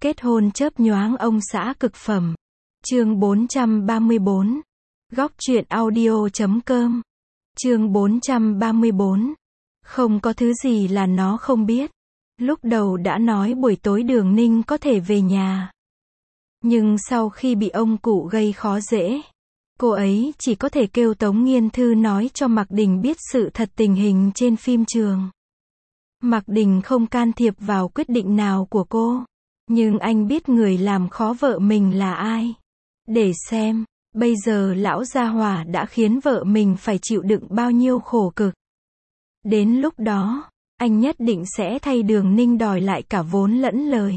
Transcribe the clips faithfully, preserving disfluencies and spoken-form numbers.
Kết hôn chớp nhoáng ông xã cực phẩm. Chương bốn trăm ba mươi bốn. Góc truyện audio chấm com. Chương bốn trăm ba mươi bốn. Không có thứ gì là nó không biết. Lúc đầu đã nói buổi tối Đường Ninh có thể về nhà. Nhưng sau khi bị ông cụ gây khó dễ, cô ấy chỉ có thể kêu Tống Nghiên Thư nói cho Mạc Đình biết sự thật tình hình trên phim trường. Mạc Đình không can thiệp vào quyết định nào của cô. Nhưng anh biết người làm khó vợ mình là ai. Để xem, bây giờ lão gia hỏa đã khiến vợ mình phải chịu đựng bao nhiêu khổ cực. Đến lúc đó, anh nhất định sẽ thay Đường Ninh đòi lại cả vốn lẫn lời.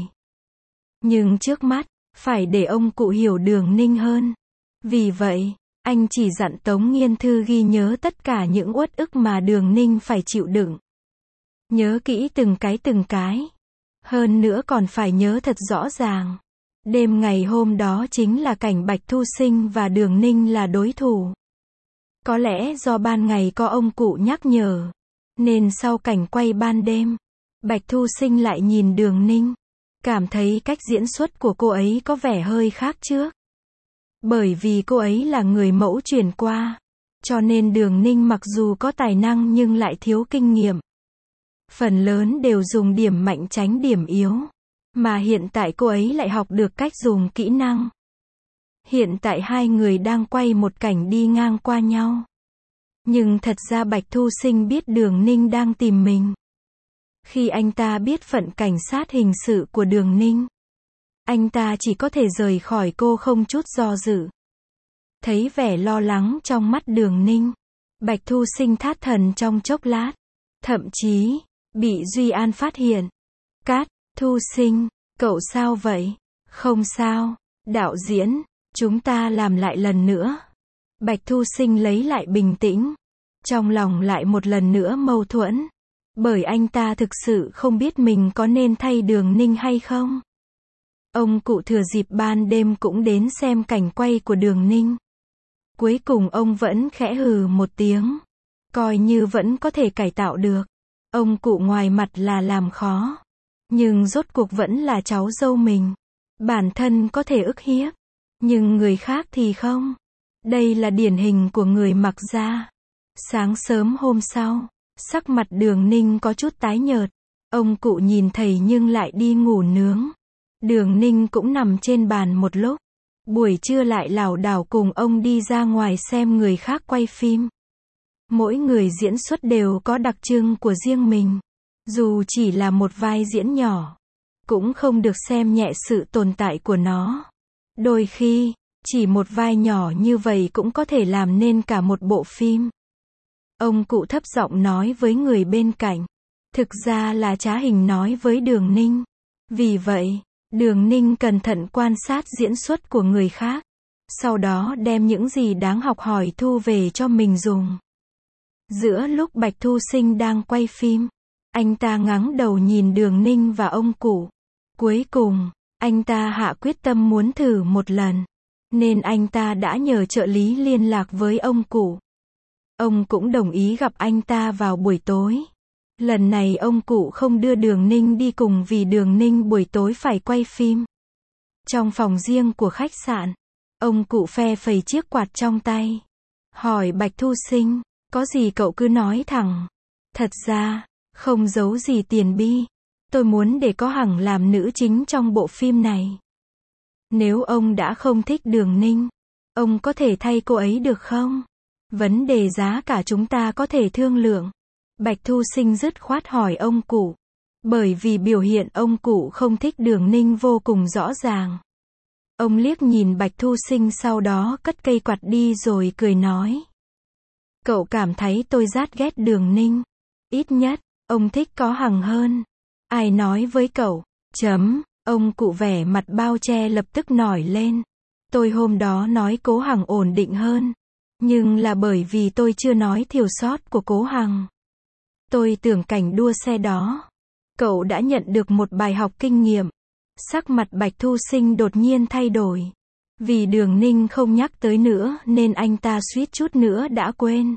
Nhưng trước mắt, phải để ông cụ hiểu Đường Ninh hơn. Vì vậy, anh chỉ dặn Tống Nghiên Thư ghi nhớ tất cả những uất ức mà Đường Ninh phải chịu đựng. Nhớ kỹ từng cái từng cái. Hơn nữa còn phải nhớ thật rõ ràng. Đêm ngày hôm đó chính là cảnh Bạch Thu Sinh và Đường Ninh là đối thủ. Có lẽ do ban ngày có ông cụ nhắc nhở, nên sau cảnh quay ban đêm, Bạch Thu Sinh lại nhìn Đường Ninh, cảm thấy cách diễn xuất của cô ấy có vẻ hơi khác trước. Bởi vì cô ấy là người mẫu chuyển qua, cho nên Đường Ninh mặc dù có tài năng nhưng lại thiếu kinh nghiệm. Phần lớn đều dùng điểm mạnh tránh điểm yếu. Mà hiện tại cô ấy lại học được cách dùng kỹ năng. Hiện tại hai người đang quay một cảnh đi ngang qua nhau. Nhưng thật ra Bạch Thu Sinh biết Đường Ninh đang tìm mình. Khi anh ta biết phận cảnh sát hình sự của Đường Ninh, anh ta chỉ có thể rời khỏi cô không chút do dự. Thấy vẻ lo lắng trong mắt Đường Ninh, Bạch Thu Sinh thát thần trong chốc lát. Thậm chí, bị Duy An phát hiện. Cát, Thu Sinh, cậu sao vậy? Không sao, đạo diễn, chúng ta làm lại lần nữa. Bạch Thu Sinh lấy lại bình tĩnh. Trong lòng lại một lần nữa mâu thuẫn. Bởi anh ta thực sự không biết mình có nên thay Đường Ninh hay không. Ông cụ thừa dịp ban đêm cũng đến xem cảnh quay của Đường Ninh. Cuối cùng ông vẫn khẽ hừ một tiếng. Coi như vẫn có thể cải tạo được. Ông cụ ngoài mặt là làm khó. Nhưng rốt cuộc vẫn là cháu dâu mình. Bản thân có thể ức hiếp. Nhưng người khác thì không. Đây là điển hình của người Mạc gia. Sáng sớm hôm sau, sắc mặt Đường Ninh có chút tái nhợt. Ông cụ nhìn thầy nhưng lại đi ngủ nướng. Đường Ninh cũng nằm trên bàn một lúc. Buổi trưa lại lảo đảo cùng ông đi ra ngoài xem người khác quay phim. Mỗi người diễn xuất đều có đặc trưng của riêng mình. Dù chỉ là một vai diễn nhỏ, cũng không được xem nhẹ sự tồn tại của nó. Đôi khi, chỉ một vai nhỏ như vậy cũng có thể làm nên cả một bộ phim. Ông cụ thấp giọng nói với người bên cạnh. Thực ra là Trá Hình nói với Đường Ninh. Vì vậy, Đường Ninh cẩn thận quan sát diễn xuất của người khác. Sau đó đem những gì đáng học hỏi thu về cho mình dùng. Giữa lúc Bạch Thu Sinh đang quay phim, anh ta ngẩng đầu nhìn Đường Ninh và ông cụ. Cuối cùng, anh ta hạ quyết tâm muốn thử một lần. Nên anh ta đã nhờ trợ lý liên lạc với ông cụ. Ông cũng đồng ý gặp anh ta vào buổi tối. Lần này ông cụ không đưa Đường Ninh đi cùng vì Đường Ninh buổi tối phải quay phim. Trong phòng riêng của khách sạn, ông cụ phe phẩy chiếc quạt trong tay. Hỏi Bạch Thu Sinh, có gì cậu cứ nói thẳng. Thật ra, không giấu gì Tiền Bi. Tôi muốn để có Hằng làm nữ chính trong bộ phim này. Nếu ông đã không thích Đường Ninh, ông có thể thay cô ấy được không? Vấn đề giá cả chúng ta có thể thương lượng. Bạch Thu Sinh dứt khoát hỏi ông cụ. Bởi vì biểu hiện ông cụ không thích Đường Ninh vô cùng rõ ràng. Ông liếc nhìn Bạch Thu Sinh sau đó cất cây quạt đi rồi cười nói. Cậu cảm thấy tôi rát ghét Đường Ninh. Ít nhất, ông thích có Hằng hơn. Ai nói với cậu? Chấm, ông cụ vẻ mặt bao che lập tức nổi lên. Tôi hôm đó nói Cố Hằng ổn định hơn. Nhưng là bởi vì tôi chưa nói thiếu sót của Cố Hằng. Tôi tưởng cảnh đua xe đó. Cậu đã nhận được một bài học kinh nghiệm. Sắc mặt Bạch Thu Sinh đột nhiên thay đổi. Vì Đường Ninh không nhắc tới nữa nên anh ta suýt chút nữa đã quên.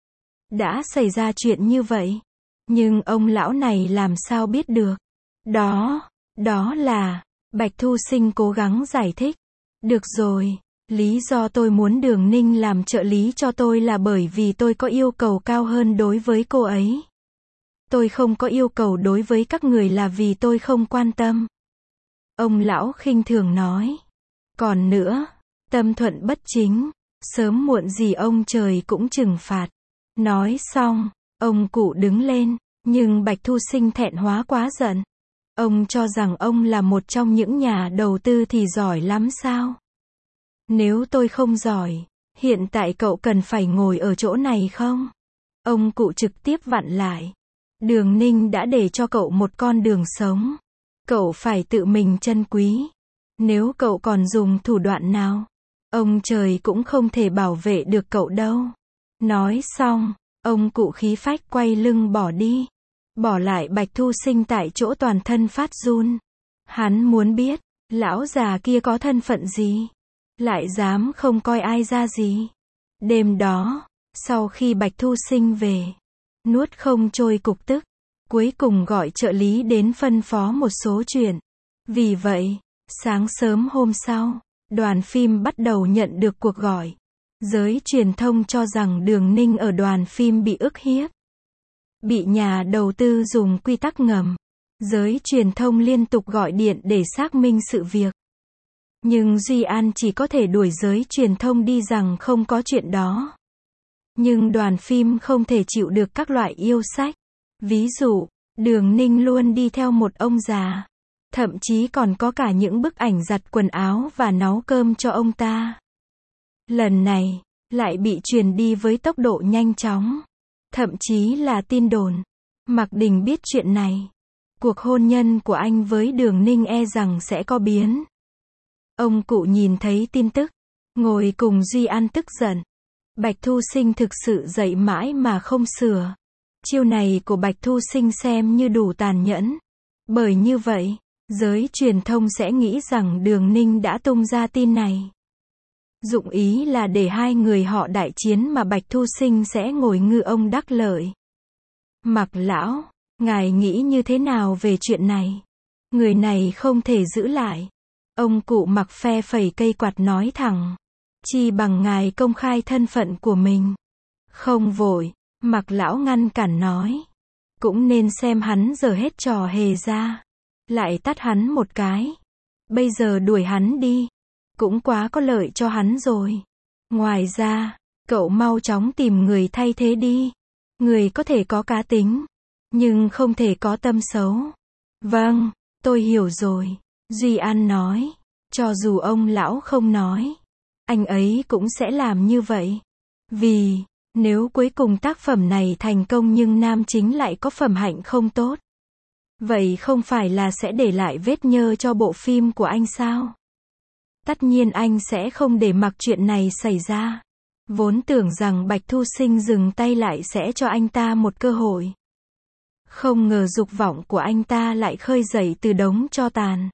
Đã xảy ra chuyện như vậy. Nhưng ông lão này làm sao biết được. Đó, đó là, Bạch Thu Sinh cố gắng giải thích. Được rồi, lý do tôi muốn Đường Ninh làm trợ lý cho tôi là bởi vì tôi có yêu cầu cao hơn đối với cô ấy. Tôi không có yêu cầu đối với các người là vì tôi không quan tâm. Ông lão khinh thường nói. Còn nữa, tâm thuận bất chính, sớm muộn gì ông trời cũng trừng phạt. Nói xong, ông cụ đứng lên, nhưng Bạch Thu Sinh thẹn hóa quá giận. Ông cho rằng ông là một trong những nhà đầu tư thì giỏi lắm sao? Nếu tôi không giỏi, hiện tại cậu cần phải ngồi ở chỗ này không? Ông cụ trực tiếp vặn lại. Đường Ninh đã để cho cậu một con đường sống. Cậu phải tự mình trân quý. Nếu cậu còn dùng thủ đoạn nào, ông trời cũng không thể bảo vệ được cậu đâu. Nói xong, ông cụ khí phách quay lưng bỏ đi. Bỏ lại Bạch Thu Sinh tại chỗ toàn thân phát run. Hắn muốn biết, lão già kia có thân phận gì? Lại dám không coi ai ra gì? Đêm đó, sau khi Bạch Thu Sinh về, nuốt không trôi cục tức, cuối cùng gọi trợ lý đến phân phó một số chuyện. Vì vậy, sáng sớm hôm sau, đoàn phim bắt đầu nhận được cuộc gọi. Giới truyền thông cho rằng Đường Ninh ở đoàn phim bị ức hiếp. Bị nhà đầu tư dùng quy tắc ngầm. Giới truyền thông liên tục gọi điện để xác minh sự việc. Nhưng Duy An chỉ có thể đuổi giới truyền thông đi rằng không có chuyện đó. Nhưng đoàn phim không thể chịu được các loại yêu sách. Ví dụ, Đường Ninh luôn đi theo một ông già. Thậm chí còn có cả những bức ảnh giặt quần áo và nấu cơm cho ông ta. Lần này, lại bị truyền đi với tốc độ nhanh chóng. Thậm chí là tin đồn. Mạc Đình biết chuyện này. Cuộc hôn nhân của anh với Đường Ninh e rằng sẽ có biến. Ông cụ nhìn thấy tin tức. Ngồi cùng Duy An tức giận. Bạch Thu Sinh thực sự dậy mãi mà không sửa. Chiêu này của Bạch Thu Sinh xem như đủ tàn nhẫn. Bởi như vậy, giới truyền thông sẽ nghĩ rằng Đường Ninh đã tung ra tin này. Dụng ý là để hai người họ đại chiến mà Bạch Thu Sinh sẽ ngồi ngư ông đắc lợi. Mạc lão, ngài nghĩ như thế nào về chuyện này? Người này không thể giữ lại. Ông cụ Mạc phe phẩy cây quạt nói thẳng. Chi bằng ngài công khai thân phận của mình. Không vội, Mạc lão ngăn cản nói. Cũng nên xem hắn giờ hết trò hề ra. Lại tát hắn một cái. Bây giờ đuổi hắn đi. Cũng quá có lợi cho hắn rồi. Ngoài ra, cậu mau chóng tìm người thay thế đi. Người có thể có cá tính, nhưng không thể có tâm xấu. Vâng, tôi hiểu rồi. Duy An nói. Cho dù ông lão không nói, anh ấy cũng sẽ làm như vậy. Vì, nếu cuối cùng tác phẩm này thành công nhưng nam chính lại có phẩm hạnh không tốt, vậy không phải là sẽ để lại vết nhơ cho bộ phim của anh sao? Tất nhiên anh sẽ không để mặc chuyện này xảy ra. Vốn tưởng rằng Bạch Thu Sinh dừng tay lại sẽ cho anh ta một cơ hội. Không ngờ dục vọng của anh ta lại khơi dậy từ đống tro tàn.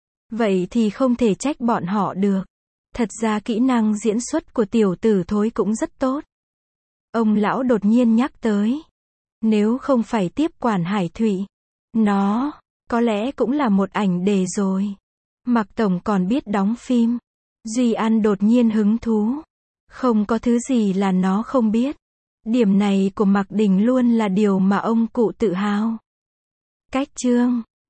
Vậy thì không thể trách bọn họ được. Thật ra kỹ năng diễn xuất của tiểu tử thối cũng rất tốt. Ông lão đột nhiên nhắc tới. Nếu không phải tiếp quản Hải Thụy, nó, có lẽ cũng là một ảnh đề rồi. Mạc Tổng còn biết đóng phim. Duy An đột nhiên hứng thú. Không có thứ gì là nó không biết. Điểm này của Mạc Đình luôn là điều mà ông cụ tự hào. Cách chương